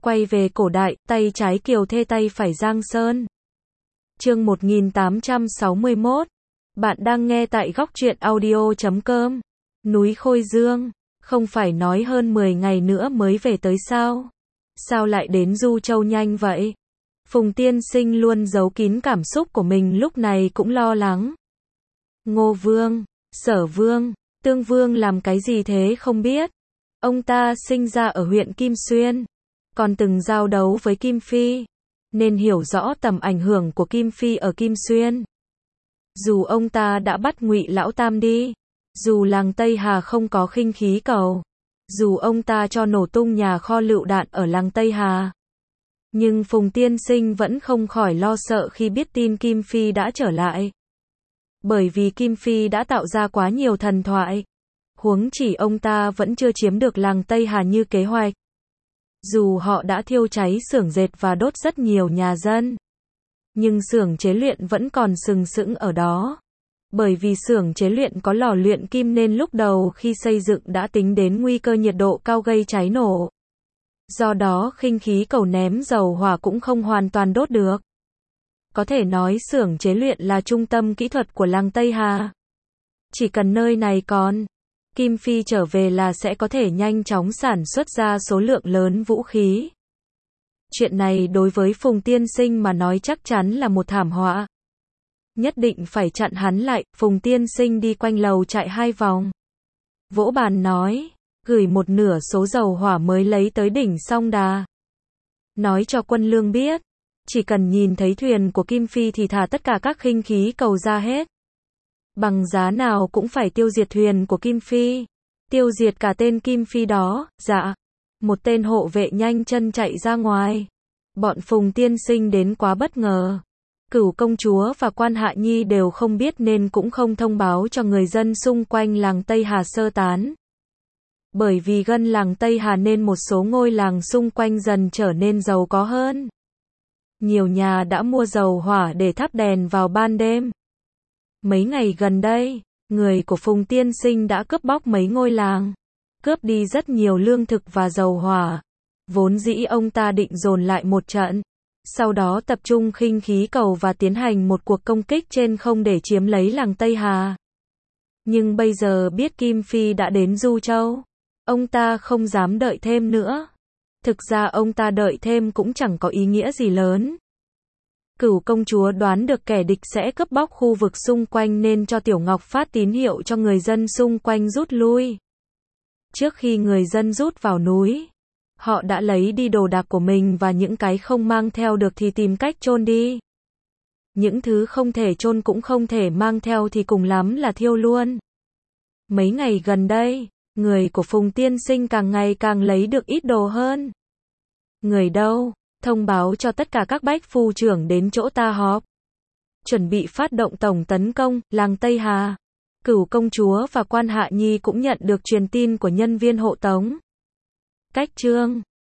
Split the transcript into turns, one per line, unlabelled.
Quay về cổ đại, tay trái Kiều Thê tay phải Giang Sơn. Chương 1861. Bạn đang nghe tại góc truyện audio.com. Núi Khôi Dương, không phải nói hơn 10 ngày nữa mới về tới sao? Sao lại đến Du Châu nhanh vậy? Phùng Tiên Sinh luôn giấu kín cảm xúc của mình, lúc này cũng lo lắng. Ngô Vương, Sở Vương, Tương Vương làm cái gì thế không biết. Ông ta sinh ra ở huyện Kim Xuyên, còn từng giao đấu với Kim Phi, nên hiểu rõ tầm ảnh hưởng của Kim Phi ở Kim Xuyên. Dù ông ta đã bắt Ngụy Lão Tam đi, dù làng Tây Hà không có khinh khí cầu, dù ông ta cho nổ tung nhà kho lựu đạn ở làng Tây Hà, nhưng Phùng Tiên Sinh vẫn không khỏi lo sợ khi biết tin Kim Phi đã trở lại. Bởi vì Kim Phi đã tạo ra quá nhiều thần thoại. Huống chỉ ông ta vẫn chưa chiếm được làng Tây Hà như kế hoạch. Dù họ đã thiêu cháy xưởng dệt và đốt rất nhiều nhà dân, nhưng xưởng chế luyện vẫn còn sừng sững ở đó. Bởi vì xưởng chế luyện có lò luyện kim nên lúc đầu khi xây dựng đã tính đến nguy cơ nhiệt độ cao gây cháy nổ. Do đó khinh khí cầu ném dầu hỏa cũng không hoàn toàn đốt được. Có thể nói xưởng chế luyện là trung tâm kỹ thuật của làng Tây Hà. Chỉ cần nơi này còn Kim Phi trở về là sẽ có thể nhanh chóng sản xuất ra số lượng lớn vũ khí. Chuyện này đối với Phùng Tiên Sinh mà nói chắc chắn là một thảm họa. Nhất định phải chặn hắn lại. Phùng Tiên Sinh đi quanh lầu chạy 2 vòng. Vỗ bàn nói, gửi một nửa số dầu hỏa mới lấy tới đỉnh Song Đà. Nói cho quân lương biết, chỉ cần nhìn thấy thuyền của Kim Phi thì thả tất cả các khinh khí cầu ra hết. Bằng giá nào cũng phải tiêu diệt thuyền của Kim Phi. Tiêu diệt cả tên Kim Phi đó. Dạ. Một tên hộ vệ nhanh chân chạy ra ngoài. Bọn Phùng Tiên Sinh đến quá bất ngờ. Cửu công chúa và Quan Hạ Nhi đều không biết nên cũng không thông báo cho người dân xung quanh làng Tây Hà sơ tán. Bởi vì gần làng Tây Hà nên một số ngôi làng xung quanh dần trở nên giàu có hơn. Nhiều nhà đã mua dầu hỏa để thắp đèn vào ban đêm. Mấy ngày gần đây, người của Phùng Tiên Sinh đã cướp bóc mấy ngôi làng, cướp đi rất nhiều lương thực và dầu hỏa. Vốn dĩ ông ta định dồn lại một trận, sau đó tập trung khinh khí cầu và tiến hành một cuộc công kích trên không để chiếm lấy làng Tây Hà. Nhưng bây giờ biết Kim Phi đã đến Du Châu, ông ta không dám đợi thêm nữa. Thực ra ông ta đợi thêm cũng chẳng có ý nghĩa gì lớn. Cửu công chúa đoán được kẻ địch sẽ cướp bóc khu vực xung quanh nên cho Tiểu Ngọc phát tín hiệu cho người dân xung quanh rút lui. Trước khi người dân rút vào núi, họ đã lấy đi đồ đạc của mình và những cái không mang theo được thì tìm cách chôn đi. Những thứ không thể chôn cũng không thể mang theo thì cùng lắm là thiêu luôn. Mấy ngày gần đây, người của Phùng Tiên Sinh càng ngày càng lấy được ít đồ hơn. Người đâu? Thông báo cho tất cả các bách phu trưởng đến chỗ ta họp. Chuẩn bị phát động tổng tấn công làng Tây Hà. Cửu công chúa và Quan Hạ Nhi cũng nhận được truyền tin của nhân viên hộ tống. Cách chương